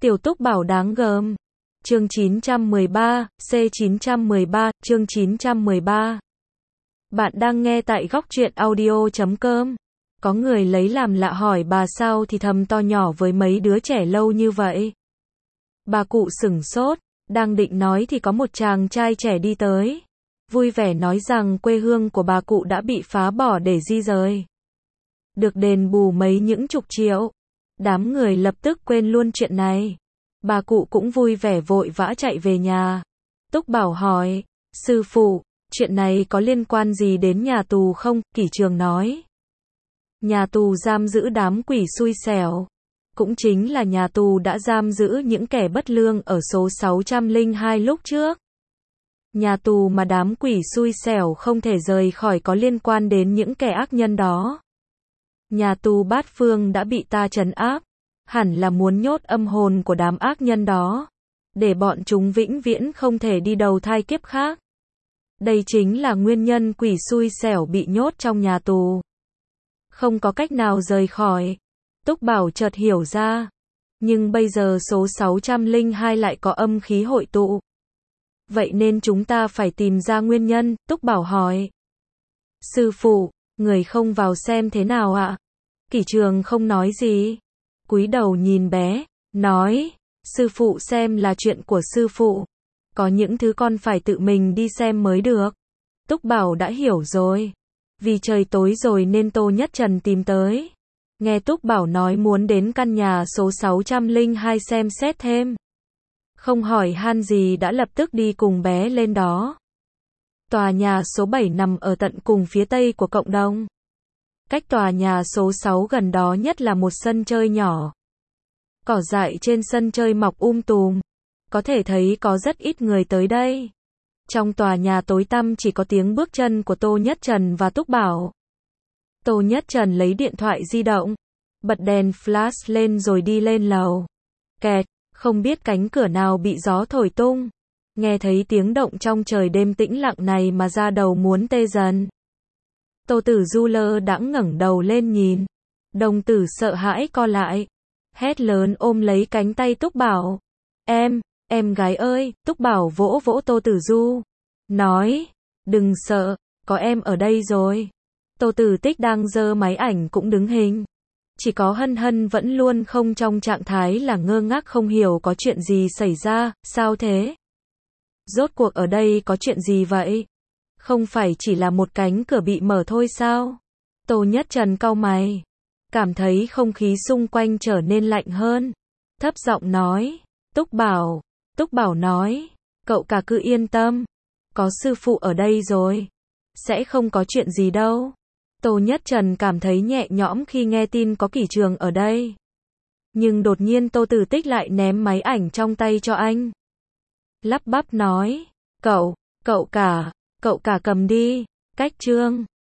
Tiểu Túc Bảo đáng gờm. Chương 913, C913, chương 913. Bạn đang nghe tại góc truyện audio.com. Có người lấy làm lạ hỏi bà sao thì thầm to nhỏ với mấy đứa trẻ lâu như vậy. Bà cụ sửng sốt, đang định nói thì có một chàng trai trẻ đi tới. Vui vẻ nói rằng quê hương của bà cụ đã bị phá bỏ để di rời. Được đền bù mấy những chục triệu. Đám người lập tức quên luôn chuyện này. Bà cụ cũng vui vẻ vội vã chạy về nhà. Túc Bảo hỏi, sư phụ, chuyện này có liên quan gì đến nhà tù không? Kỷ Trường nói, nhà tù giam giữ đám quỷ xui xẻo. Cũng chính là nhà tù đã giam giữ những kẻ bất lương ở số 602 lúc trước. Nhà tù mà đám quỷ xui xẻo không thể rời khỏi có liên quan đến những kẻ ác nhân đó. Nhà tù Bát Phương đã bị ta trấn áp, hẳn là muốn nhốt âm hồn của đám ác nhân đó, để bọn chúng vĩnh viễn không thể đi đầu thai kiếp khác. Đây chính là nguyên nhân quỷ xui xẻo bị nhốt trong nhà tù, không có cách nào rời khỏi. Túc Bảo chợt hiểu ra, nhưng bây giờ số 602 lại có âm khí hội tụ. Vậy nên chúng ta phải tìm ra nguyên nhân. Túc Bảo hỏi, sư phụ, người không vào xem thế nào ạ? Kỷ Trường không nói gì, cúi đầu nhìn bé, nói, sư phụ xem là chuyện của sư phụ. Có những thứ con phải tự mình đi xem mới được. Túc Bảo đã hiểu rồi. Vì trời tối rồi nên Tô Nhất Trần tìm tới. Nghe Túc Bảo nói muốn đến căn nhà số 602 xem xét thêm. Không hỏi han gì đã lập tức đi cùng bé lên đó. Tòa nhà số 7 nằm ở tận cùng phía tây của cộng đồng. Cách tòa nhà số 6 gần đó nhất là một sân chơi nhỏ. Cỏ dại trên sân chơi mọc tùm. Có thể thấy có rất ít người tới đây. Trong tòa nhà tối tăm chỉ có tiếng bước chân của Tô Nhất Trần và Túc Bảo. Tô Nhất Trần lấy điện thoại di động, bật đèn flash lên rồi đi lên lầu. Kẹt, không biết cánh cửa nào bị gió thổi tung. Nghe thấy tiếng động trong trời đêm tĩnh lặng này mà da đầu muốn tê dần. Tô Tử Du lơ đãng ngẩng đầu lên nhìn. Đồng tử sợ hãi co lại. Hét lớn ôm lấy cánh tay Túc Bảo. Em gái ơi. Túc Bảo vỗ vỗ Tô Tử Du. Nói, đừng sợ, có em ở đây rồi. Tô Tử Tích đang giơ máy ảnh cũng đứng hình. Chỉ có Hân Hân vẫn luôn không trong trạng thái là ngơ ngác không hiểu có chuyện gì xảy ra. Sao thế? Rốt cuộc ở đây có chuyện gì vậy? Không phải chỉ là một cánh cửa bị mở thôi sao? Tô Nhất Trần cau mày, cảm thấy không khí xung quanh trở nên lạnh hơn. Thấp giọng nói, Túc Bảo nói, cậu cả cứ yên tâm. Có sư phụ ở đây rồi. Sẽ không có chuyện gì đâu. Tô Nhất Trần cảm thấy nhẹ nhõm khi nghe tin có Kỷ Trường ở đây. Nhưng đột nhiên Tô Tử Tích lại ném máy ảnh trong tay cho anh. Lắp bắp nói, cậu cả cầm đi. Cách Trương.